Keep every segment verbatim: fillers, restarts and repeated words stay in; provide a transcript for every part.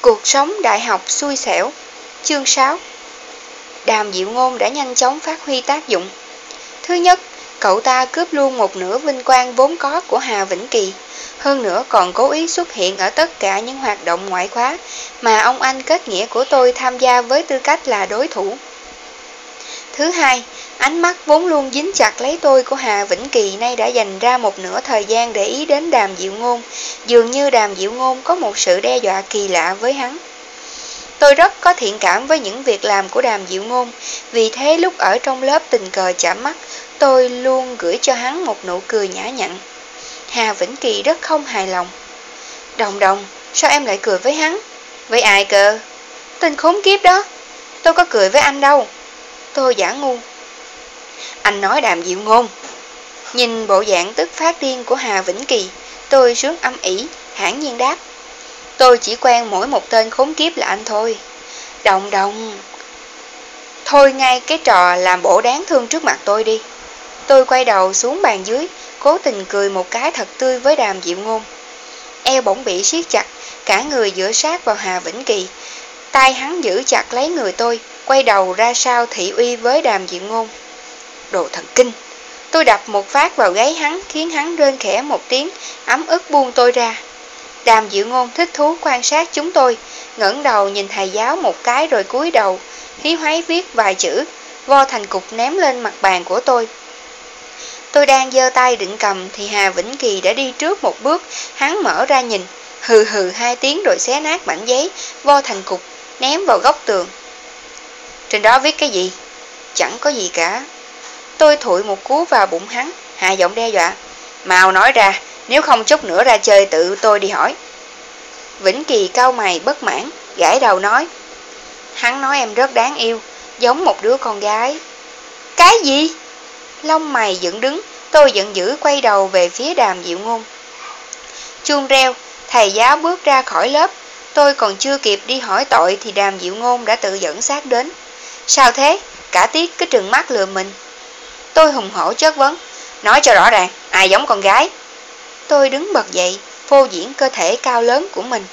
Cuộc sống đại học xui xẻo. Chương sáu. Đàm Diệu Ngôn đã nhanh chóng phát huy tác dụng. Thứ nhất, cậu ta cướp luôn một nửa vinh quang vốn có của Hà Vĩnh Kỳ, hơn nữa còn cố ý xuất hiện ở tất cả những hoạt động ngoại khóa mà ông anh kết nghĩa của tôi tham gia với tư cách là đối thủ. Thứ hai, ánh mắt vốn luôn dính chặt lấy tôi của Hà Vĩnh Kỳ nay đã dành ra một nửa thời gian để ý đến Đàm Diệu Ngôn, dường như Đàm Diệu Ngôn có một sự đe dọa kỳ lạ với hắn. Tôi rất có thiện cảm với những việc làm của Đàm Diệu Ngôn, vì thế lúc ở trong lớp tình cờ chạm mắt, tôi luôn gửi cho hắn một nụ cười nhã nhặn. Hà Vĩnh Kỳ rất không hài lòng. Đồng Đồng, sao em lại cười với hắn? Với ai cơ? Tên khốn kiếp đó. Tôi có cười với anh đâu. Tôi giả ngu. Anh nói Đàm Diệu Ngôn. Nhìn bộ dạng tức phát điên của Hà Vĩnh Kỳ, tôi sướng âm ỉ, hãn nhiên đáp. Tôi chỉ quen mỗi một tên khốn kiếp là anh thôi. Đồng Đồng. Thôi ngay cái trò làm bộ đáng thương trước mặt tôi đi. Tôi quay đầu xuống bàn dưới, cố tình cười một cái thật tươi với Đàm Diệu Ngôn. Eo bỗng bị siết chặt, cả người dựa sát vào Hà Vĩnh Kỳ. Tay hắn giữ chặt lấy người tôi, quay đầu ra sau thị uy với Đàm Diệu Ngôn. Đồ thần kinh. Tôi đập một phát vào gáy hắn, khiến hắn rên khẽ một tiếng, ấm ức buông tôi ra. Đàm Diệu Ngôn thích thú quan sát chúng tôi, ngẩng đầu nhìn thầy giáo một cái rồi cúi đầu, hí hoáy viết vài chữ, vo thành cục ném lên mặt bàn của tôi. Tôi đang giơ tay định cầm thì Hà Vĩnh Kỳ đã đi trước một bước, hắn mở ra nhìn, hừ hừ hai tiếng rồi xé nát mảnh giấy, vo thành cục, ném vào góc tường. Trên đó viết cái gì? Chẳng có gì cả. Tôi thụi một cú vào bụng hắn, hạ giọng đe dọa. Mau nói ra, nếu không chút nữa ra chơi tự tôi đi hỏi. Vĩnh Kỳ cau mày bất mãn, gãi đầu nói. Hắn nói em rất đáng yêu, giống một đứa con gái. Cái gì? Lông mày dựng đứng, tôi giận dữ quay đầu về phía Đàm Diệu Ngôn. Chuông reo, thầy giáo bước ra khỏi lớp. Tôi còn chưa kịp đi hỏi tội thì Đàm Diệu Ngôn đã tự dẫn sát đến. Sao thế? Cả tiết cứ trừng mắt lừa mình. Tôi hùng hổ chất vấn. Nói cho rõ ràng, ai giống con gái? Tôi đứng bật dậy, phô diễn cơ thể cao lớn của mình.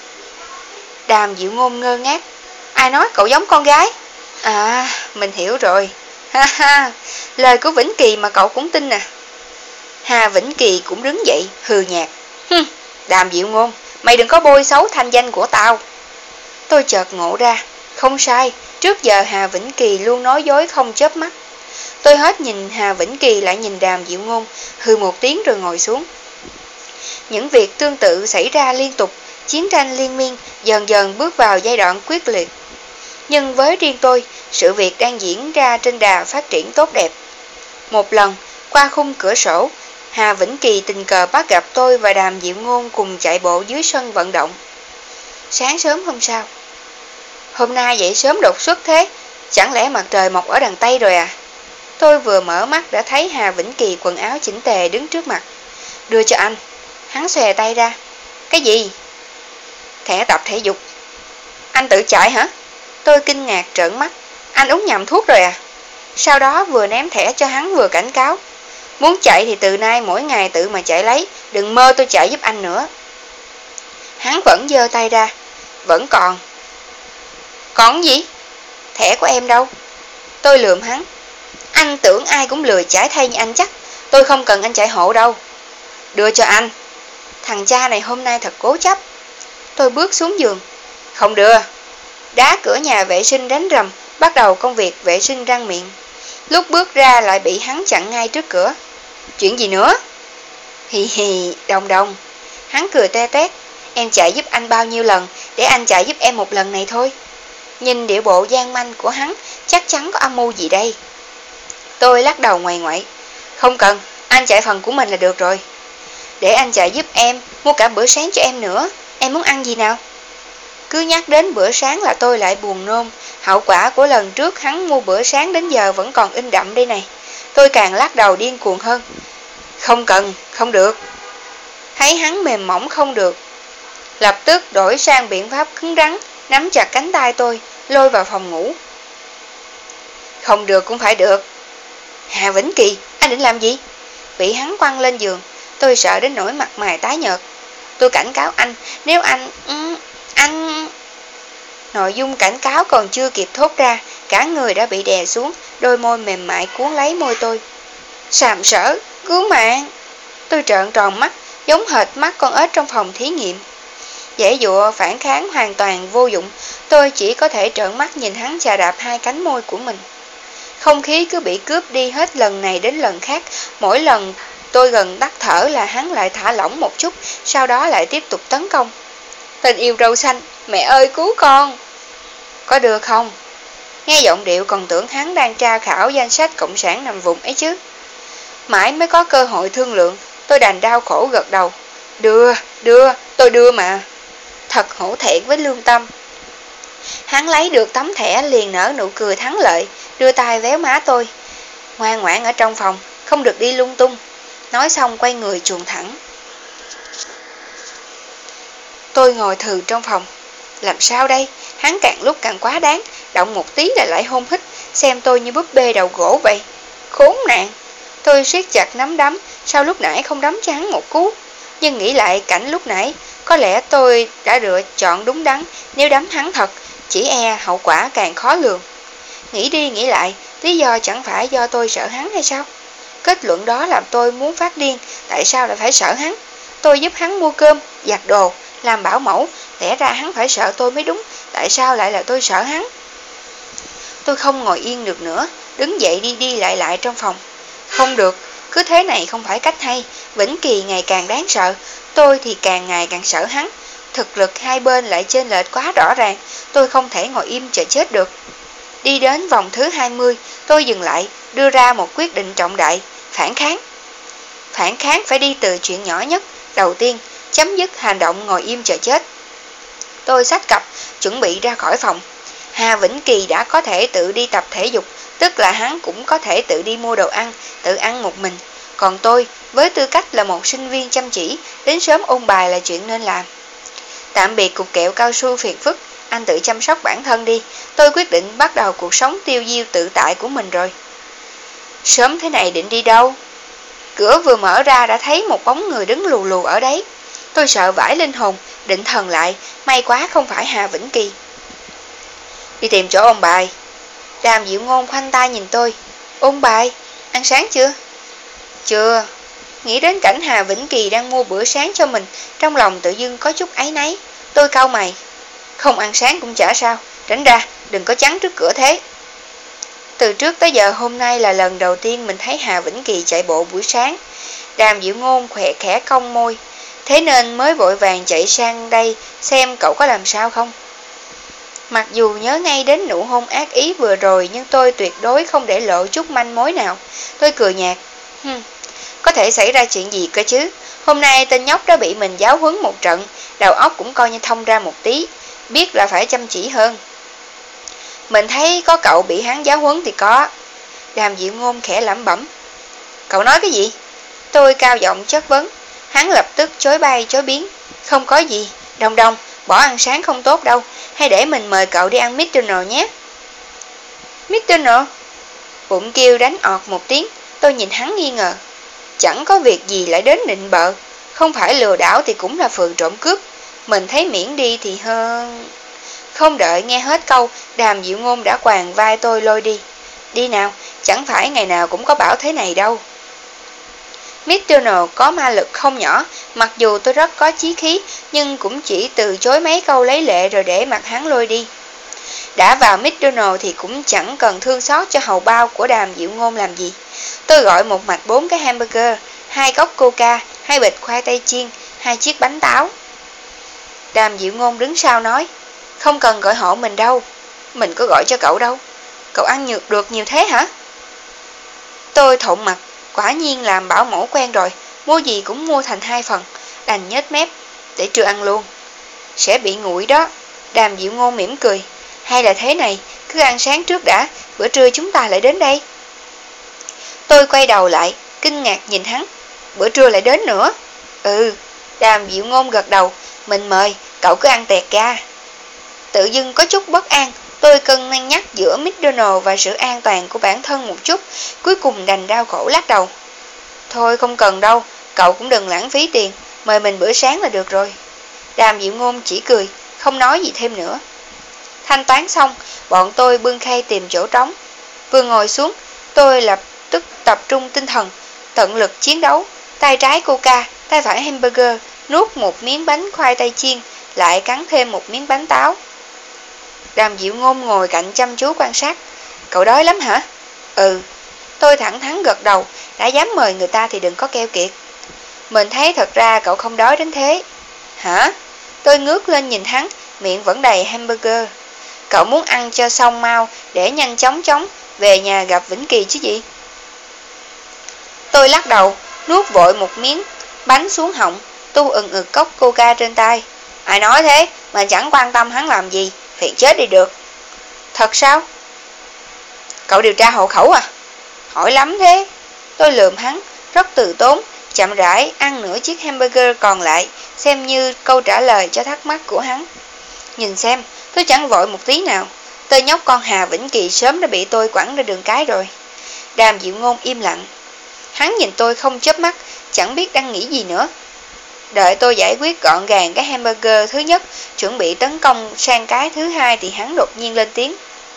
Đàm Diệu Ngôn ngơ ngác. Ai nói cậu giống con gái? À, mình hiểu rồi. Ha ha, lời của Vĩnh Kỳ mà cậu cũng tin à? Hà Vĩnh Kỳ cũng đứng dậy, hừ nhạt. Hừm, Đàm Diệu Ngôn, mày đừng có bôi xấu thanh danh của tao. Tôi chợt ngộ ra, không sai, trước giờ Hà Vĩnh Kỳ luôn nói dối không chớp mắt. Tôi hết nhìn Hà Vĩnh Kỳ lại nhìn Đàm Diệu Ngôn, hừ một tiếng rồi ngồi xuống. Những việc tương tự xảy ra liên tục, chiến tranh liên miên dần dần bước vào giai đoạn quyết liệt. Nhưng với riêng tôi, sự việc đang diễn ra trên đà phát triển tốt đẹp. Một lần, qua khung cửa sổ, Hà Vĩnh Kỳ tình cờ bắt gặp tôi và Đàm Diệu Ngôn cùng chạy bộ dưới sân vận động. Sáng sớm hôm sau. Hôm nay dậy sớm đột xuất thế, chẳng lẽ mặt trời mọc ở đằng Tây rồi à? Tôi vừa mở mắt đã thấy Hà Vĩnh Kỳ quần áo chỉnh tề đứng trước mặt. Đưa cho anh. Hắn xòe tay ra. Cái gì? Thẻ tập thể dục. Anh tự chạy hả? Tôi kinh ngạc trợn mắt. Anh uống nhầm thuốc rồi à? Sau đó vừa ném thẻ cho hắn vừa cảnh cáo. Muốn chạy thì từ nay mỗi ngày tự mà chạy lấy, đừng mơ tôi chạy giúp anh nữa. Hắn vẫn giơ tay ra. Vẫn còn. Còn gì? Thẻ của em đâu? Tôi lườm hắn. Anh tưởng ai cũng lười chạy thay như anh chắc. Tôi không cần anh chạy hộ đâu. Đưa cho anh. Thằng cha này hôm nay thật cố chấp. Tôi bước xuống giường. Không đưa. Đá cửa nhà vệ sinh đánh rầm, bắt đầu công việc vệ sinh răng miệng. Lúc bước ra lại bị hắn chặn ngay trước cửa. Chuyện gì nữa? Hì hì, Đồng Đồng. Hắn cười te tét. Em chạy giúp anh bao nhiêu lần, để anh chạy giúp em một lần này thôi. Nhìn điệu bộ gian manh của hắn, chắc chắn có âm mưu gì đây. Tôi lắc đầu ngoại ngoại. Không cần, anh chạy phần của mình là được rồi. Để anh chạy giúp em, mua cả bữa sáng cho em nữa. Em muốn ăn gì nào? Cứ nhắc đến bữa sáng là tôi lại buồn nôn. Hậu quả của lần trước hắn mua bữa sáng đến giờ vẫn còn in đậm đây này. Tôi càng lắc đầu điên cuồng hơn. Không cần, không được. Thấy hắn mềm mỏng không được, lập tức đổi sang biện pháp cứng rắn, nắm chặt cánh tay tôi, lôi vào phòng ngủ. Không được cũng phải được. Hà Vĩnh Kỳ, anh định làm gì? Bị hắn quăng lên giường, tôi sợ đến nỗi mặt mày tái nhợt. Tôi cảnh cáo anh, nếu anh... Ừ, anh... Nội dung cảnh cáo còn chưa kịp thốt ra, cả người đã bị đè xuống, đôi môi mềm mại cuốn lấy môi tôi. Sàm sỡ, cứu mạng! Tôi trợn tròn mắt, giống hệt mắt con ếch trong phòng thí nghiệm. Dễ dụa phản kháng hoàn toàn vô dụng, tôi chỉ có thể trợn mắt nhìn hắn chà đạp hai cánh môi của mình. Không khí cứ bị cướp đi hết lần này đến lần khác, mỗi lần tôi gần tắt thở là hắn lại thả lỏng một chút, sau đó lại tiếp tục tấn công. Tình yêu râu xanh, mẹ ơi cứu con! Có được không? Nghe giọng điệu còn tưởng hắn đang tra khảo danh sách cộng sản nằm vùng ấy chứ. Mãi mới có cơ hội thương lượng, tôi đành đau khổ gật đầu. Đưa, đưa, tôi đưa mà. Thật hổ thẹn với lương tâm. Hắn lấy được tấm thẻ liền nở nụ cười thắng lợi, đưa tay véo má tôi. Ngoan ngoãn ở trong phòng, không được đi lung tung. Nói xong quay người chuồn thẳng. Tôi ngồi thừ trong phòng. Làm sao đây? Hắn càng lúc càng quá đáng, động một tí là lại hôn hít, xem tôi như búp bê đầu gỗ vậy. Khốn nạn! Tôi siết chặt nắm đấm, sao lúc nãy không đấm cho hắn một cú? Nhưng nghĩ lại cảnh lúc nãy, có lẽ tôi đã lựa chọn đúng đắn, nếu đấm hắn thật, chỉ e hậu quả càng khó lường. Nghĩ đi nghĩ lại, lý do chẳng phải do tôi sợ hắn hay sao? Kết luận đó làm tôi muốn phát điên, tại sao lại phải sợ hắn? Tôi giúp hắn mua cơm, giặt đồ, làm bảo mẫu, lẽ ra hắn phải sợ tôi mới đúng, tại sao lại là tôi sợ hắn? Tôi không ngồi yên được nữa, đứng dậy đi đi lại lại trong phòng. Không được, cứ thế này không phải cách hay, Vĩnh Kỳ ngày càng đáng sợ, tôi thì càng ngày càng sợ hắn. Thực lực hai bên lại chênh lệch quá rõ ràng, tôi không thể ngồi im chờ chết được. Đi đến vòng thứ hai mươi, tôi dừng lại, đưa ra một quyết định trọng đại, phản kháng. Phản kháng phải đi từ chuyện nhỏ nhất, đầu tiên, chấm dứt hành động ngồi im chờ chết. Tôi xách cặp, chuẩn bị ra khỏi phòng. Hà Vĩnh Kỳ đã có thể tự đi tập thể dục, tức là hắn cũng có thể tự đi mua đồ ăn, tự ăn một mình. Còn tôi, với tư cách là một sinh viên chăm chỉ, đến sớm ôn bài là chuyện nên làm. Tạm biệt cục kẹo cao su phiền phức, anh tự chăm sóc bản thân đi, tôi quyết định bắt đầu cuộc sống tiêu diêu tự tại của mình rồi. Sớm thế này định đi đâu? Cửa vừa mở ra đã thấy một bóng người đứng lù lù ở đấy. Tôi sợ vãi linh hồn, định thần lại, may quá không phải Hà Vĩnh Kỳ. Đi tìm chỗ ôn bài. Đàm Diệu Ngôn khoanh tay nhìn tôi. Ôn bài? Ăn sáng chưa? Chưa. Nghĩ đến cảnh Hà Vĩnh Kỳ đang mua bữa sáng cho mình, trong lòng tự dưng có chút áy náy. Tôi cau mày. Không ăn sáng cũng chả sao, tránh ra, đừng có chắn trước cửa thế. Từ trước tới giờ hôm nay là lần đầu tiên mình thấy Hà Vĩnh Kỳ chạy bộ buổi sáng. Đàm Diệu Ngôn khẽ khẽ cong môi, thế nên mới vội vàng chạy sang đây xem cậu có làm sao không. Mặc dù nhớ ngay đến nụ hôn ác ý vừa rồi, nhưng tôi tuyệt đối không để lộ chút manh mối nào. Tôi cười nhạt. Hừm, có thể xảy ra chuyện gì cơ chứ? Hôm nay tên nhóc đó bị mình giáo huấn một trận, đầu óc cũng coi như thông ra một tí, biết là phải chăm chỉ hơn. Mình thấy có cậu bị hắn giáo huấn thì có. Đàm Diệu Ngôn khẽ lẩm bẩm. Cậu nói cái gì? Tôi cao giọng chất vấn. Hắn lập tức chối bay chối biến. Không có gì, Đồng Đồng, bỏ ăn sáng không tốt đâu, hay để mình mời cậu đi ăn McDonald's nhé. McDonald's? Bụng kêu đánh ọt một tiếng, tôi nhìn hắn nghi ngờ. Chẳng có việc gì lại đến nịnh bợ, không phải lừa đảo thì cũng là phường trộm cướp. Mình thấy miễn đi thì hơn... Không đợi nghe hết câu, Đàm Diệu Ngôn đã quàng vai tôi lôi đi. Đi nào, chẳng phải ngày nào cũng có bảo thế này đâu. McDonald's có ma lực không nhỏ, mặc dù tôi rất có chí khí, nhưng cũng chỉ từ chối mấy câu lấy lệ rồi để mặc hắn lôi đi. Đã vào McDonald's thì cũng chẳng cần thương xót cho hầu bao của Đàm Diệu Ngôn làm gì. Tôi gọi một mạch bốn cái hamburger, hai cốc coca, hai bịch khoai tây chiên, hai chiếc bánh táo. Đàm Diệu Ngôn đứng sau nói, không cần gọi hộ mình đâu, mình có gọi cho cậu đâu. Cậu ăn nhược được nhiều thế hả? Tôi thộn mặt, quả nhiên làm bảo mẫu quen rồi, mua gì cũng mua thành hai phần, đành nhếch mép, để trưa ăn luôn. Sẽ bị nguội đó. Đàm Diệu Ngôn mỉm cười, hay là thế này, cứ ăn sáng trước đã, bữa trưa chúng ta lại đến đây. Tôi quay đầu lại, kinh ngạc nhìn hắn, bữa trưa lại đến nữa. Ừ, Đàm Diệu Ngôn gật đầu, mình mời, cậu cứ ăn tẹt ga. Tự dưng có chút bất an, tôi cân nhắc nhắc giữa McDonald's và sự an toàn của bản thân một chút, cuối cùng đành đau khổ lắc đầu. Thôi không cần đâu, cậu cũng đừng lãng phí tiền, mời mình bữa sáng là được rồi. Đàm Diệu Ngôn chỉ cười, không nói gì thêm nữa. Thanh toán xong, bọn tôi bưng khay tìm chỗ trống. Vừa ngồi xuống, tôi lập tức tập trung tinh thần, tận lực chiến đấu. Tay trái coca, tay phải hamburger, nuốt một miếng bánh khoai tây chiên, lại cắn thêm một miếng bánh táo. Đàm Diệu Ngôn ngồi cạnh chăm chú quan sát. Cậu đói lắm hả? Ừ. Tôi thẳng thắn gật đầu, đã dám mời người ta thì đừng có keo kiệt. Mình thấy thật ra cậu không đói đến thế. Hả? Tôi ngước lên nhìn hắn, miệng vẫn đầy hamburger. Cậu muốn ăn cho xong mau để nhanh chóng chóng về nhà gặp Vĩnh Kỳ chứ gì? Tôi lắc đầu, nuốt vội một miếng bánh xuống họng, tu ừng ực cốc coca trên tay. Ai nói thế, mà chẳng quan tâm hắn làm gì, phiền chết đi được. Thật sao? Cậu điều tra hộ khẩu à? Hỏi lắm thế. Tôi lườm hắn, rất từ tốn, chậm rãi ăn nửa chiếc hamburger còn lại, xem như câu trả lời cho thắc mắc của hắn. Nhìn xem, tôi chẳng vội một tí nào. Tên nhóc con Hà Vĩnh Kỳ sớm đã bị tôi quẳng ra đường cái rồi. Đàm Diệu Ngôn im lặng. Hắn nhìn tôi không chớp mắt, chẳng biết đang nghĩ gì nữa. Đợi tôi giải quyết gọn gàng cái hamburger thứ nhất, chuẩn bị tấn công sang cái thứ hai thì hắn đột nhiên lên tiếng.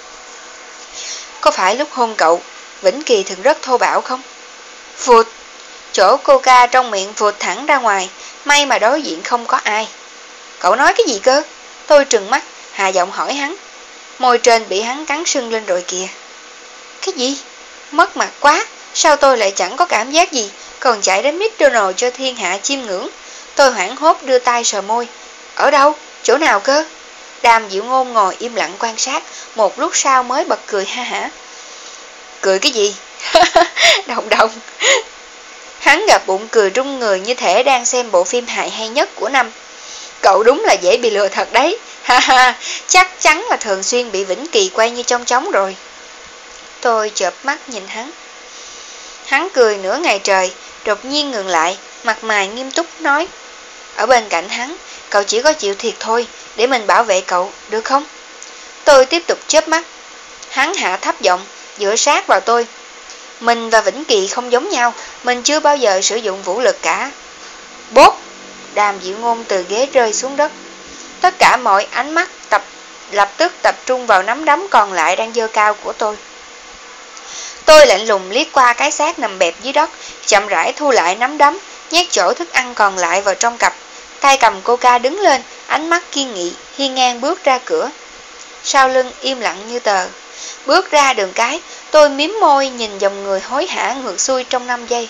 Có phải lúc hôn cậu, Vĩnh Kỳ thường rất thô bạo không? Phụt! Chỗ coca trong miệng vụt thẳng ra ngoài, may mà đối diện không có ai. Cậu nói cái gì cơ? Tôi trừng mắt, hạ giọng hỏi hắn. Môi trên bị hắn cắn sưng lên rồi kìa. Cái gì? Mất mặt quá, sao tôi lại chẳng có cảm giác gì, còn chạy đến McDonald's cho thiên hạ chiêm ngưỡng. Tôi hoảng hốt đưa tay sờ môi. Ở đâu? Chỗ nào cơ? Đàm Diệu Ngôn ngồi im lặng quan sát, một lúc sau mới bật cười ha hả. Cười cái gì? Đồng đồng. Hắn gặp bụng cười rung người như thể đang xem bộ phim hài hay nhất của năm. Cậu đúng là dễ bị lừa thật đấy. Ha ha, chắc chắn là thường xuyên bị Vĩnh Kỳ quay như trong trống rồi. Tôi chợp mắt nhìn hắn. Hắn cười nửa ngày trời, đột nhiên ngừng lại, mặt mày nghiêm túc nói. Ở bên cạnh hắn, cậu chỉ có chịu thiệt thôi, để mình bảo vệ cậu, được không? Tôi tiếp tục chớp mắt. Hắn hạ thấp giọng, dựa sát vào tôi. Mình và Vĩnh Kỳ không giống nhau, mình chưa bao giờ sử dụng vũ lực cả. Bốp! Đàm Diệu Ngôn từ ghế rơi xuống đất. Tất cả mọi ánh mắt tập lập tức tập trung vào nắm đấm còn lại đang giơ cao của tôi. Tôi lạnh lùng liếc qua cái xác nằm bẹp dưới đất, chậm rãi thu lại nắm đấm, nhét chỗ thức ăn còn lại vào trong cặp. Tay cầm coca đứng lên, ánh mắt kiên nghị, hiên ngang bước ra cửa. Sau lưng im lặng như tờ. Bước ra đường cái, tôi miếm môi nhìn dòng người hối hả ngược xuôi trong năm giây.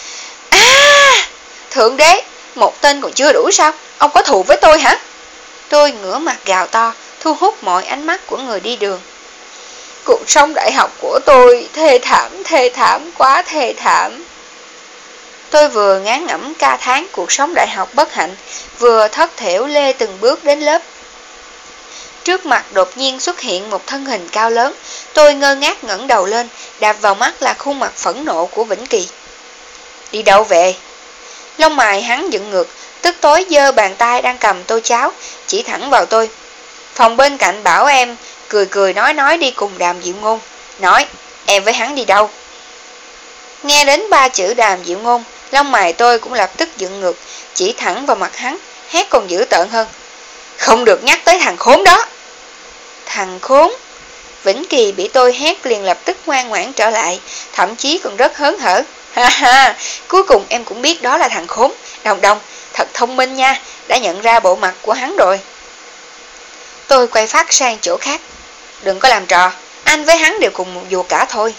À! Thượng đế! Một tên còn chưa đủ sao? Ông có thù với tôi hả? Tôi ngửa mặt gào to, thu hút mọi ánh mắt của người đi đường. Cuộc sống đại học của tôi thê thảm, thê thảm, quá thê thảm. Tôi vừa ngán ngẩm ca thán cuộc sống đại học bất hạnh, vừa thất thểu lê từng bước đến lớp. Trước mặt đột nhiên xuất hiện một thân hình cao lớn, tôi ngơ ngác ngẩng đầu lên, đạp vào mắt là khuôn mặt phẫn nộ của Vĩnh Kỳ. Đi đâu về? Lông mày hắn dựng ngược, tức tối giơ bàn tay đang cầm tô cháo, chỉ thẳng vào tôi. Phòng bên cạnh bảo em, cười cười nói nói đi cùng Đàm Diệu Ngôn. Nói, em với hắn đi đâu? Nghe đến ba chữ Đàm Diệu Ngôn, lông mày tôi cũng lập tức dựng ngược, chỉ thẳng vào mặt hắn, hét còn dữ tợn hơn. Không được nhắc tới thằng khốn đó. Thằng khốn? Vĩnh Kỳ bị tôi hét liền lập tức ngoan ngoãn trở lại, thậm chí còn rất hớn hở. Ha ha, cuối cùng em cũng biết đó là thằng khốn. Đồng Đồng, thật thông minh nha, đã nhận ra bộ mặt của hắn rồi. Tôi quay phát sang chỗ khác. Đừng có làm trò, anh với hắn đều cùng một ruột cả thôi.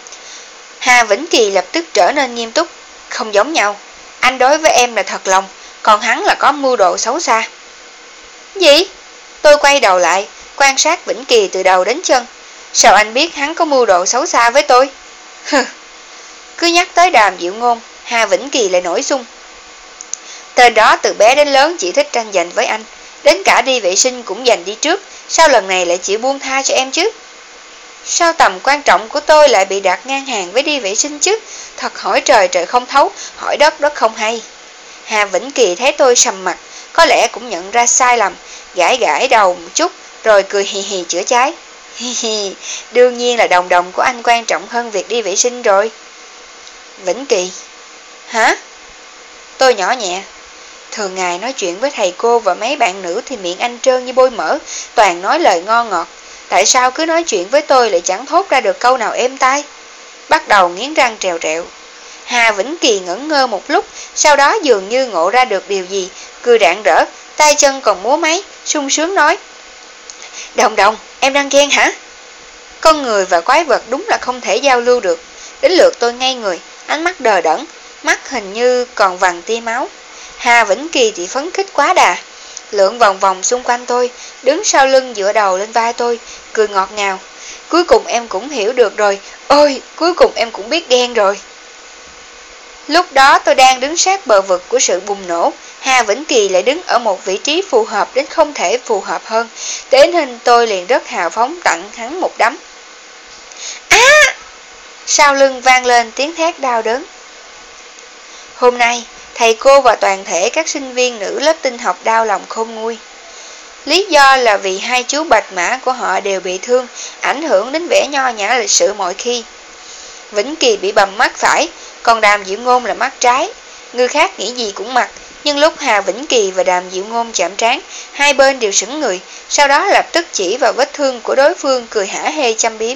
Hà Vĩnh Kỳ lập tức trở nên nghiêm túc. Không giống nhau, anh đối với em là thật lòng, còn hắn là có mưu đồ xấu xa. Gì? Tôi quay đầu lại, quan sát Vĩnh Kỳ từ đầu đến chân. Sao anh biết hắn có mưu đồ xấu xa với tôi? Hừ. Cứ nhắc tới Đàm Diệu Ngôn, Hà Vĩnh Kỳ lại nổi sung. Tên đó từ bé đến lớn chỉ thích tranh giành với anh, đến cả đi vệ sinh cũng giành đi trước, sao lần này lại chịu buông tha cho em chứ? Sao tầm quan trọng của tôi lại bị đặt ngang hàng với đi vệ sinh chứ? Thật hỏi trời trời không thấu, hỏi đất đất không hay. Hà Vĩnh Kỳ thấy tôi sầm mặt, có lẽ cũng nhận ra sai lầm, gãi gãi đầu một chút, rồi cười hì hì chữa cháy. Hi hi, đương nhiên là Đồng Đồng của anh quan trọng hơn việc đi vệ sinh rồi. Vĩnh Kỳ. Hả? Tôi nhỏ nhẹ. Thường ngày nói chuyện với thầy cô và mấy bạn nữ thì miệng anh trơn như bôi mỡ, toàn nói lời ngon ngọt. Tại sao cứ nói chuyện với tôi lại chẳng thốt ra được câu nào êm tai? Bắt đầu nghiến răng trèo trẹo. Hà Vĩnh Kỳ ngẩn ngơ một lúc, sau đó dường như ngộ ra được điều gì, cười rạng rỡ, tay chân còn múa máy, sung sướng nói. Đồng Đồng, em đang ghen hả? Con người và quái vật đúng là không thể giao lưu được. Đến lượt tôi ngây người, ánh mắt đờ đẫn, mắt hình như còn vằn tia máu. Hà Vĩnh Kỳ thì phấn khích quá đà, lượn vòng vòng xung quanh tôi, đứng sau lưng dựa đầu lên vai tôi, cười ngọt ngào. Cuối cùng em cũng hiểu được rồi, ôi, cuối cùng em cũng biết ghen rồi. Lúc đó tôi đang đứng sát bờ vực của sự bùng nổ, Hà Vĩnh Kỳ lại đứng ở một vị trí phù hợp đến không thể phù hợp hơn. Tế hình tôi liền rất hào phóng tặng hắn một đấm. Á! À! Sau lưng vang lên tiếng thét đau đớn. Hôm nay, thầy cô và toàn thể các sinh viên nữ lớp tinh học đau lòng khôn nguôi. Lý do là vì hai chú bạch mã của họ đều bị thương, ảnh hưởng đến vẻ nho nhã lịch sự mọi khi. Vĩnh Kỳ bị bầm mắt phải, còn Đàm Diệu Ngôn là mắt trái. Người khác nghĩ gì cũng mặc, nhưng lúc Hà Vĩnh Kỳ và Đàm Diệu Ngôn chạm trán, hai bên đều sững người, sau đó lập tức chỉ vào vết thương của đối phương cười hả hê châm biếm.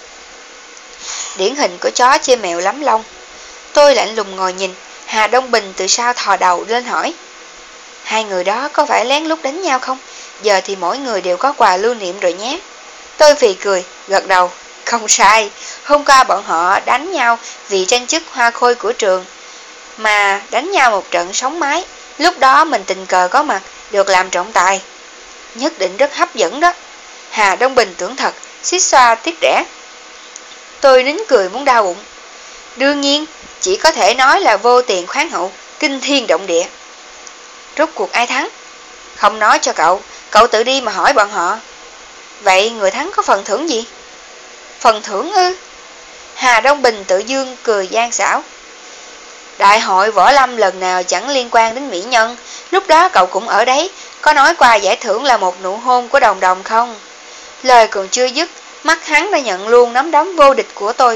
Điển hình của chó chơi mèo lắm lông. Tôi lạnh lùng ngồi nhìn, Hà Đông Bình từ sau thò đầu lên hỏi. Hai người đó có phải lén lút đánh nhau không? Giờ thì mỗi người đều có quà lưu niệm rồi nhé. Tôi phì cười, gật đầu. Không sai, hôm qua bọn họ đánh nhau vì tranh chức hoa khôi của trường. Mà đánh nhau một trận sóng mái, lúc đó mình tình cờ có mặt, được làm trọng tài. Nhất định rất hấp dẫn đó. Hà Đông Bình tưởng thật, xích xoa tiếc rẻ. Tôi nín cười muốn đau bụng. Đương nhiên, chỉ có thể nói là vô tiền khoáng hậu, kinh thiên động địa. Rốt cuộc ai thắng? Không nói cho cậu, cậu tự đi mà hỏi bọn họ. Vậy người thắng có phần thưởng gì? Phần thưởng ư? Hà Đông Bình tự dương cười gian xảo. Đại hội võ lâm lần nào chẳng liên quan đến mỹ nhân, lúc đó cậu cũng ở đấy, có nói qua giải thưởng là một nụ hôn của Đồng Đồng không? Lời còn chưa dứt, mắt hắn đã nhận luôn nắm đấm vô địch của tôi.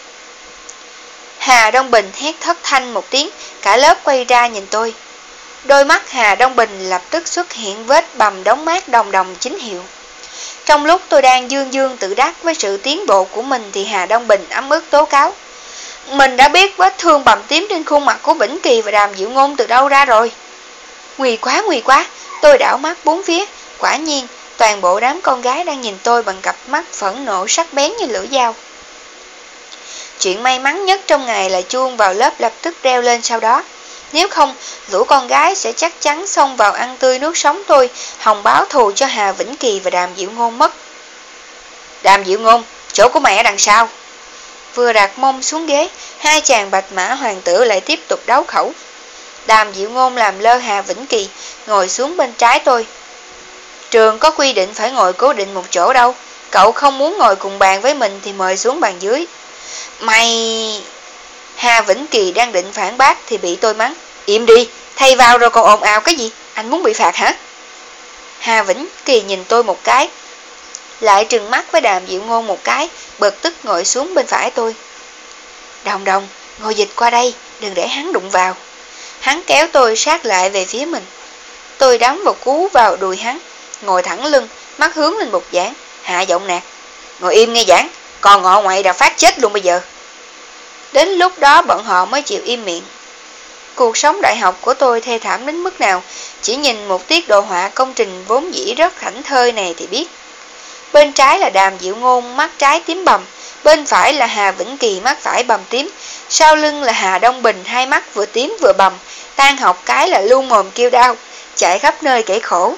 Hà Đông Bình hét thất thanh một tiếng, cả lớp quay ra nhìn tôi. Đôi mắt Hà Đông Bình lập tức xuất hiện vết bầm đóng mát Đồng Đồng chính hiệu. Trong lúc tôi đang dương dương tự đắc với sự tiến bộ của mình thì Hà Đông Bình ấm ức tố cáo. Mình đã biết vết thương bầm tím trên khuôn mặt của Vĩnh Kỳ và Đàm Diệu Ngôn từ đâu ra rồi. Nguy quá, nguy quá, tôi đảo mắt bốn phía. Quả nhiên, toàn bộ đám con gái đang nhìn tôi bằng cặp mắt phẫn nộ sắc bén như lưỡi dao. Chuyện may mắn nhất trong ngày là chuông vào lớp lập tức reo lên sau đó. Nếu không, lũ con gái sẽ chắc chắn xông vào ăn tươi nuốt sống tôi, hòng báo thù cho Hà Vĩnh Kỳ và Đàm Diệu Ngôn mất. Đàm Diệu Ngôn, chỗ của mẹ đằng sau. Vừa đặt mông xuống ghế, hai chàng bạch mã hoàng tử lại tiếp tục đấu khẩu. Đàm Diệu Ngôn làm lơ Hà Vĩnh Kỳ, ngồi xuống bên trái tôi. Trường có quy định phải ngồi cố định một chỗ đâu, cậu không muốn ngồi cùng bàn với mình thì mời xuống bàn dưới. Mày... Hà Vĩnh Kỳ đang định phản bác thì bị tôi mắng. Im đi, thầy vào rồi còn ồn ào cái gì, anh muốn bị phạt hả? Hà Vĩnh Kỳ nhìn tôi một cái, lại trừng mắt với Đàm Diệu Ngôn một cái, bực tức ngồi xuống bên phải tôi. Đồng Đồng, ngồi dịch qua đây, đừng để hắn đụng vào. Hắn kéo tôi sát lại về phía mình. Tôi đấm một cú vào đùi hắn, ngồi thẳng lưng, mắt hướng lên bục giảng, hạ giọng nạt. Ngồi im nghe giảng, còn ngọ ngoại đã phát chết luôn bây giờ. Đến lúc đó bọn họ mới chịu im miệng. Cuộc sống đại học của tôi thê thảm đến mức nào, chỉ nhìn một tiết đồ họa công trình vốn dĩ rất thảnh thơi này thì biết. Bên trái là Đàm Diệu Ngôn mắt trái tím bầm, bên phải là Hà Vĩnh Kỳ mắt phải bầm tím, sau lưng là Hà Đông Bình hai mắt vừa tím vừa bầm, tan học cái là luôn mồm kêu đau, chạy khắp nơi kể khổ.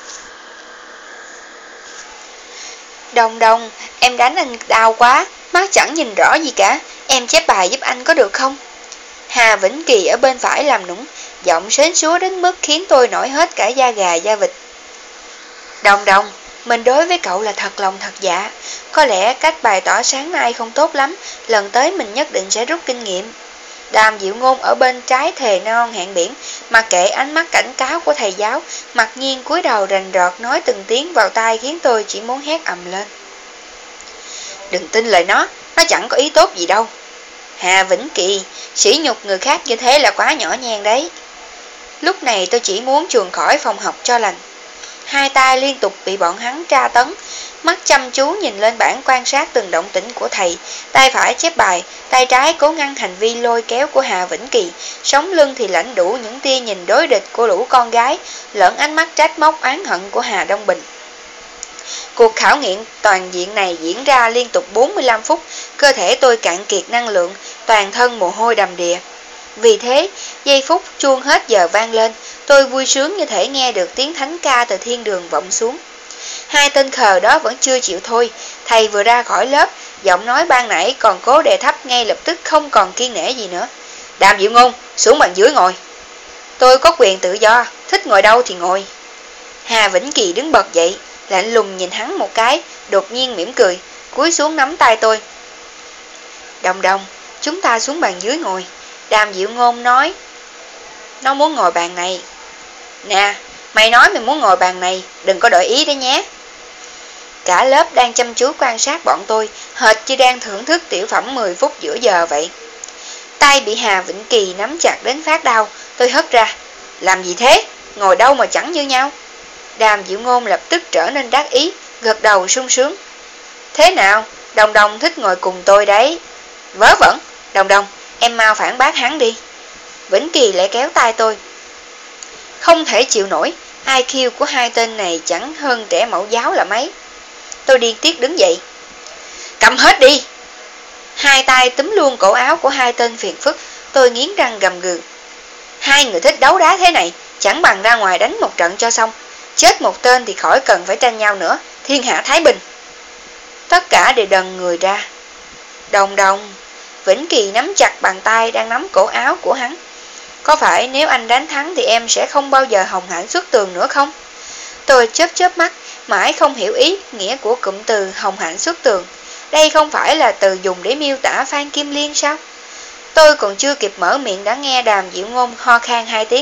Đồng Đồng, em đánh anh đau quá, mắt chẳng nhìn rõ gì cả, em chép bài giúp anh có được không? Hà Vĩnh Kỳ ở bên phải làm nũng, giọng sến súa đến mức khiến tôi nổi hết cả da gà da vịt. Đồng Đồng, mình đối với cậu là thật lòng thật dạ, có lẽ cách bày tỏ sáng nay không tốt lắm, lần tới mình nhất định sẽ rút kinh nghiệm. Đàm Diệu Ngôn ở bên trái thề non hẹn biển, mặc kệ ánh mắt cảnh cáo của thầy giáo, mặc nhiên cúi đầu rành rọt nói từng tiếng vào tai khiến tôi chỉ muốn hét ầm lên. Đừng tin lời nó, nó chẳng có ý tốt gì đâu. Hà Vĩnh Kỳ, sỉ nhục người khác như thế là quá nhỏ nhen đấy. Lúc này tôi chỉ muốn chuồn khỏi phòng học cho lành. Hai tay liên tục bị bọn hắn tra tấn, mắt chăm chú nhìn lên bảng quan sát từng động tĩnh của thầy, tay phải chép bài, tay trái cố ngăn hành vi lôi kéo của Hà Vĩnh Kỳ, sống lưng thì lãnh đủ những tia nhìn đối địch của lũ con gái, lẫn ánh mắt trách móc oán hận của Hà Đông Bình. Cuộc khảo nghiệm toàn diện này diễn ra liên tục bốn mươi lăm phút, cơ thể tôi cạn kiệt năng lượng, toàn thân mồ hôi đầm đìa. Vì thế, giây phút chuông hết giờ vang lên, tôi vui sướng như thể nghe được tiếng thánh ca từ thiên đường vọng xuống. Hai tên khờ đó vẫn chưa chịu thôi, thầy vừa ra khỏi lớp, giọng nói ban nãy còn cố đè thấp ngay lập tức không còn kiên nể gì nữa. Đàm Diệu Ngôn, xuống bàn dưới ngồi. Tôi có quyền tự do, thích ngồi đâu thì ngồi. Hà Vĩnh Kỳ đứng bật dậy, lạnh lùng nhìn hắn một cái, đột nhiên mỉm cười, cúi xuống nắm tay tôi. Đồng Đồng, chúng ta xuống bàn dưới ngồi. Đàm Diệu Ngôn nói, nó muốn ngồi bàn này. Nè, mày nói mày muốn ngồi bàn này, đừng có đổi ý đấy nhé. Cả lớp đang chăm chú quan sát bọn tôi, hệt như đang thưởng thức tiểu phẩm mười phút giữa giờ vậy. Tay bị Hà Vĩnh Kỳ nắm chặt đến phát đau, tôi hất ra. Làm gì thế? Ngồi đâu mà chẳng như nhau. Đàm Diệu Ngôn lập tức trở nên đắc ý, gật đầu sung sướng. Thế nào, Đồng Đồng thích ngồi cùng tôi đấy. Vớ vẩn, Đồng Đồng, em mau phản bác hắn đi. Vĩnh Kỳ lại kéo tay tôi. Không thể chịu nổi, i kiu của hai tên này chẳng hơn trẻ mẫu giáo là mấy. Tôi điên tiết đứng dậy. Cầm hết đi. Hai tay túm luôn cổ áo của hai tên phiền phức, tôi nghiến răng gầm gừ. Hai người thích đấu đá thế này, chẳng bằng ra ngoài đánh một trận cho xong. Chết một tên thì khỏi cần phải tranh nhau nữa, thiên hạ thái bình. Tất cả đều đần người ra. Đồng Đồng. Vĩnh Kỳ nắm chặt bàn tay đang nắm cổ áo của hắn. Có phải nếu anh đánh thắng thì em sẽ không bao giờ hồng hạnh xuất tường nữa không? Tôi chớp chớp mắt, mãi không hiểu ý nghĩa của cụm từ hồng hạnh xuất tường. Đây không phải là từ dùng để miêu tả Phan Kim Liên sao? Tôi còn chưa kịp mở miệng đã nghe Đàm Diệu Ngôn ho khan hai tiếng.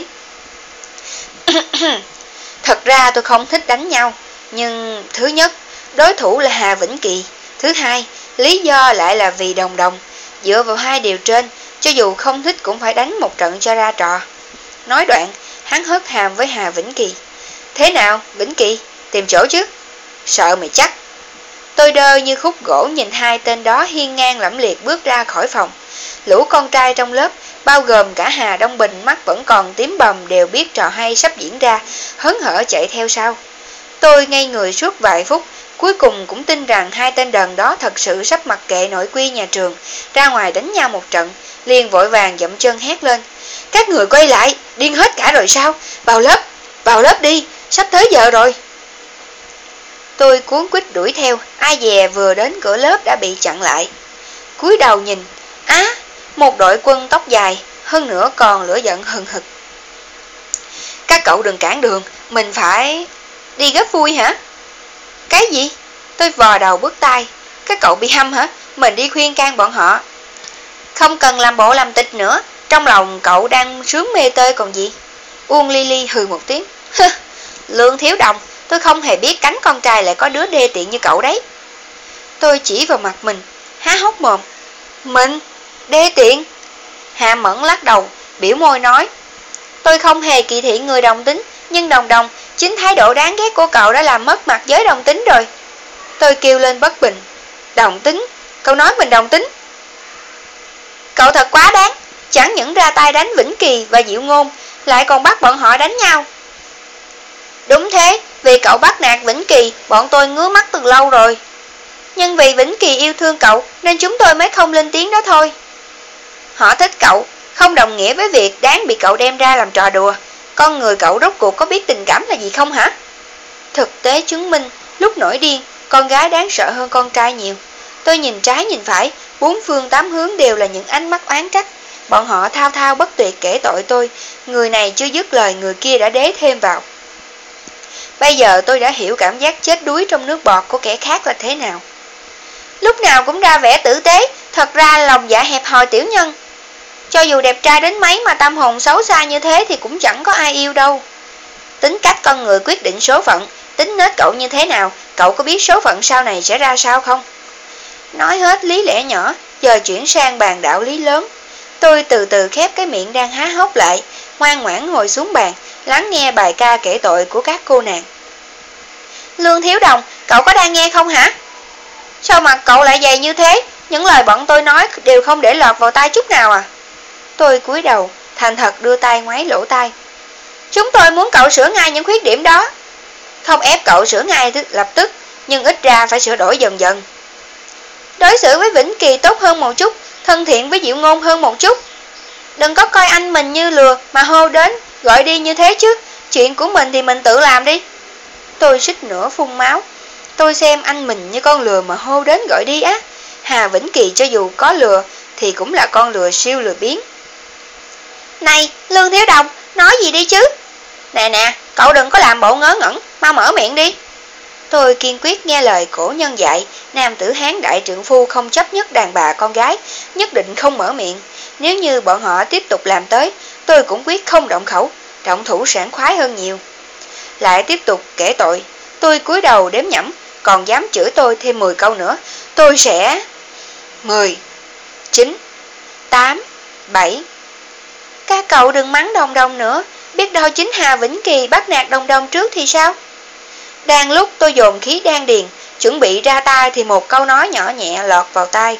Thật ra tôi không thích đánh nhau, nhưng thứ nhất, đối thủ là Hà Vĩnh Kỳ. Thứ hai, lý do lại là vì Đồng Đồng. Dựa vào hai điều trên, cho dù không thích cũng phải đánh một trận cho ra trò. Nói đoạn, hắn hất hàm với Hà Vĩnh Kỳ. Thế nào, Vĩnh Kỳ, tìm chỗ chứ? Sợ mày chắc. Tôi đơ như khúc gỗ nhìn hai tên đó hiên ngang lẫm liệt bước ra khỏi phòng. Lũ con trai trong lớp, bao gồm cả Hà Đông Bình mắt vẫn còn tím bầm đều biết trò hay sắp diễn ra, hớn hở chạy theo sau. Tôi ngây người suốt vài phút, cuối cùng cũng tin rằng hai tên đần đó thật sự sắp mặc kệ nội quy nhà trường, ra ngoài đánh nhau một trận, liền vội vàng dậm chân hét lên. Các người quay lại, điên hết cả rồi sao? Vào lớp, vào lớp đi, sắp tới giờ rồi. Tôi cuống quýt đuổi theo, ai dè vừa đến cửa lớp đã bị chặn lại. Cúi đầu nhìn, á, à, một đội quân tóc dài, hơn nữa còn lửa giận hừng hực. Các cậu đừng cản đường, mình phải... Đi góp vui hả? Cái gì? Tôi vò đầu bước tay. Các cậu bị hâm hả? Mình đi khuyên can bọn họ. Không cần làm bộ làm tịch nữa, trong lòng cậu đang sướng mê tơi còn gì. Uông Ly Ly hừ một tiếng. Lương Thiếu Đồng, tôi không hề biết cánh con trai lại có đứa đê tiện như cậu đấy. Tôi chỉ vào mặt mình, há hốc mồm. Mình? Đê tiện? Hạ Mẫn lắc đầu, biểu môi nói. Tôi không hề kỳ thị người đồng tính, nhưng Đồng Đồng, chính thái độ đáng ghét của cậu đã làm mất mặt giới đồng tính rồi. Tôi kêu lên bất bình. Đồng tính? Cậu nói mình đồng tính? Cậu thật quá đáng, chẳng những ra tay đánh Vĩnh Kỳ và Diệu Ngôn, lại còn bắt bọn họ đánh nhau. Đúng thế, vì cậu bắt nạt Vĩnh Kỳ, bọn tôi ngứa mắt từ lâu rồi. Nhưng vì Vĩnh Kỳ yêu thương cậu, nên chúng tôi mới không lên tiếng đó thôi. Họ thích cậu, không đồng nghĩa với việc đáng bị cậu đem ra làm trò đùa. Con người cậu rốt cuộc có biết tình cảm là gì không hả? Thực tế chứng minh, lúc nổi điên, con gái đáng sợ hơn con trai nhiều. Tôi nhìn trái nhìn phải, bốn phương tám hướng đều là những ánh mắt oán trách. Bọn họ thao thao bất tuyệt kể tội tôi, người này chưa dứt lời người kia đã đế thêm vào. Bây giờ tôi đã hiểu cảm giác chết đuối trong nước bọt của kẻ khác là thế nào. Lúc nào cũng ra vẻ tử tế, thật ra lòng dạ hẹp hòi tiểu nhân. Cho dù đẹp trai đến mấy mà tâm hồn xấu xa như thế thì cũng chẳng có ai yêu đâu. Tính cách con người quyết định số phận, tính nết cậu như thế nào, cậu có biết số phận sau này sẽ ra sao không? Nói hết lý lẽ nhỏ, giờ chuyển sang bàn đạo lý lớn. Tôi từ từ khép cái miệng đang há hốc lại, ngoan ngoãn ngồi xuống bàn, lắng nghe bài ca kể tội của các cô nàng. Lương Thiếu Đồng, cậu có đang nghe không hả? Sao mặt cậu lại dày như thế? Những lời bọn tôi nói đều không để lọt vào tai chút nào à? Tôi cúi đầu, thành thật đưa tay ngoáy lỗ tai. Chúng tôi muốn cậu sửa ngay những khuyết điểm đó. Không ép cậu sửa ngay lập tức, nhưng ít ra phải sửa đổi dần dần. Đối xử với Vĩnh Kỳ tốt hơn một chút, thân thiện với Diệu Ngôn hơn một chút. Đừng có coi anh mình như lừa mà hô đến, gọi đi như thế chứ. Chuyện của mình thì mình tự làm đi. Tôi suýt nữa phun máu. Tôi xem anh mình như con lừa mà hô đến gọi đi á. Hà Vĩnh Kỳ cho dù có lừa thì cũng là con lừa siêu lừa biếng. Này, Lương Thiếu Đồng, nói gì đi chứ? Nè nè, cậu đừng có làm bộ ngớ ngẩn, mau mở miệng đi. Tôi kiên quyết nghe lời cổ nhân dạy, nam tử Hán đại trượng phu không chấp nhất đàn bà con gái, nhất định không mở miệng. Nếu như bọn họ tiếp tục làm tới, tôi cũng quyết không động khẩu, động thủ sảng khoái hơn nhiều. Lại tiếp tục kể tội, tôi cúi đầu đếm nhẩm, còn dám chửi tôi thêm mười câu nữa, tôi sẽ... mười, chín, tám, bảy. Các cậu đừng mắng Đồng Đồng nữa, biết đâu chính Hà Vĩnh Kỳ bắt nạt Đồng Đồng trước thì sao? Đang lúc tôi dồn khí đan điền, chuẩn bị ra tay thì một câu nói nhỏ nhẹ lọt vào tai.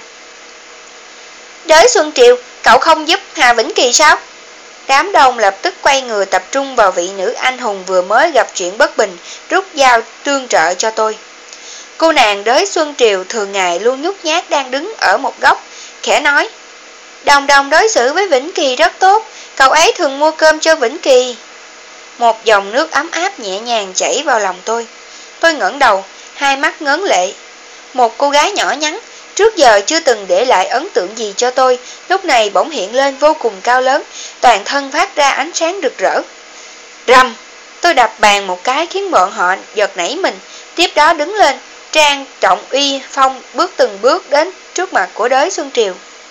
Đới Xuân Triều, cậu không giúp Hà Vĩnh Kỳ sao? Đám đông lập tức quay người tập trung vào vị nữ anh hùng vừa mới gặp chuyện bất bình, rút dao tương trợ cho tôi. Cô nàng Đới Xuân Triều thường ngày luôn nhút nhát đang đứng ở một góc, khẽ nói. Đồng Đồng đối xử với Vĩnh Kỳ rất tốt, cậu ấy thường mua cơm cho Vĩnh Kỳ. Một dòng nước ấm áp nhẹ nhàng chảy vào lòng tôi. Tôi ngẩng đầu, hai mắt ngấn lệ. Một cô gái nhỏ nhắn, trước giờ chưa từng để lại ấn tượng gì cho tôi, lúc này bỗng hiện lên vô cùng cao lớn, toàn thân phát ra ánh sáng rực rỡ. Rầm! Tôi đập bàn một cái khiến bọn họ giật nảy mình, tiếp đó đứng lên, trang trọng uy phong bước từng bước đến trước mặt của Đới Xuân Triều.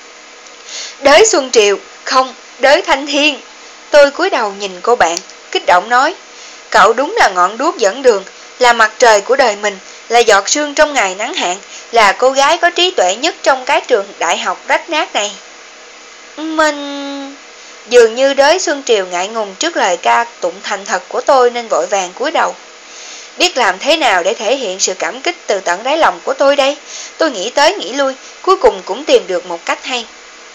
Đới Xuân Triều, không, Đới Thanh Thiên. Tôi cúi đầu nhìn cô bạn, kích động nói, cậu đúng là ngọn đuốc dẫn đường, là mặt trời của đời mình, là giọt sương trong ngày nắng hạn, là cô gái có trí tuệ nhất trong cái trường đại học rách nát này. Mình... Dường như Đới Xuân Triều ngại ngùng trước lời ca tụng thành thật của tôi nên vội vàng cúi đầu. Biết làm thế nào để thể hiện sự cảm kích từ tận đáy lòng của tôi đây? Tôi nghĩ tới nghĩ lui, cuối cùng cũng tìm được một cách hay.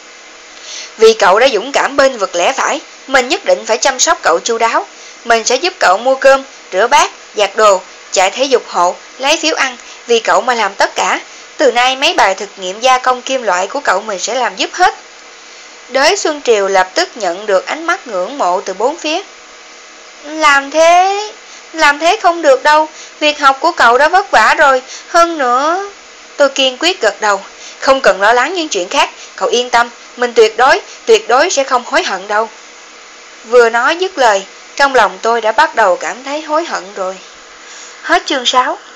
Vì cậu đã dũng cảm bên vực lẽ phải, mình nhất định phải chăm sóc cậu chu đáo. Mình sẽ giúp cậu mua cơm, rửa bát, giặt đồ, chạy thể dục hộ, lấy phiếu ăn, vì cậu mà làm tất cả. Từ nay mấy bài thực nghiệm gia công kim loại của cậu mình sẽ làm giúp hết. Đới Xuân Triều lập tức nhận được ánh mắt ngưỡng mộ từ bốn phía. Làm thế... Làm thế không được đâu, việc học của cậu đã vất vả rồi, hơn nữa... Tôi kiên quyết gật đầu, không cần lo lắng những chuyện khác, cậu yên tâm, mình tuyệt đối, tuyệt đối sẽ không hối hận đâu. Vừa nói dứt lời, trong lòng tôi đã bắt đầu cảm thấy hối hận rồi. Hết chương sáu.